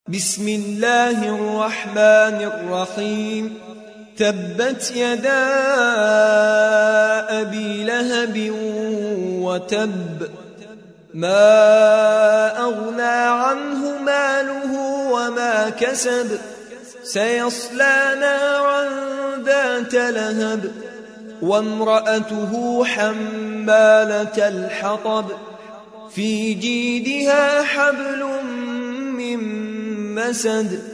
بسم الله الرحمن الرحيم. تبت يدا أبي لهب وتب، ما أغنى عنه ماله وما كسب، سيصلى نارا ذات لهب، وامرأته حمالة الحطب، في جيدها حبل من مسد.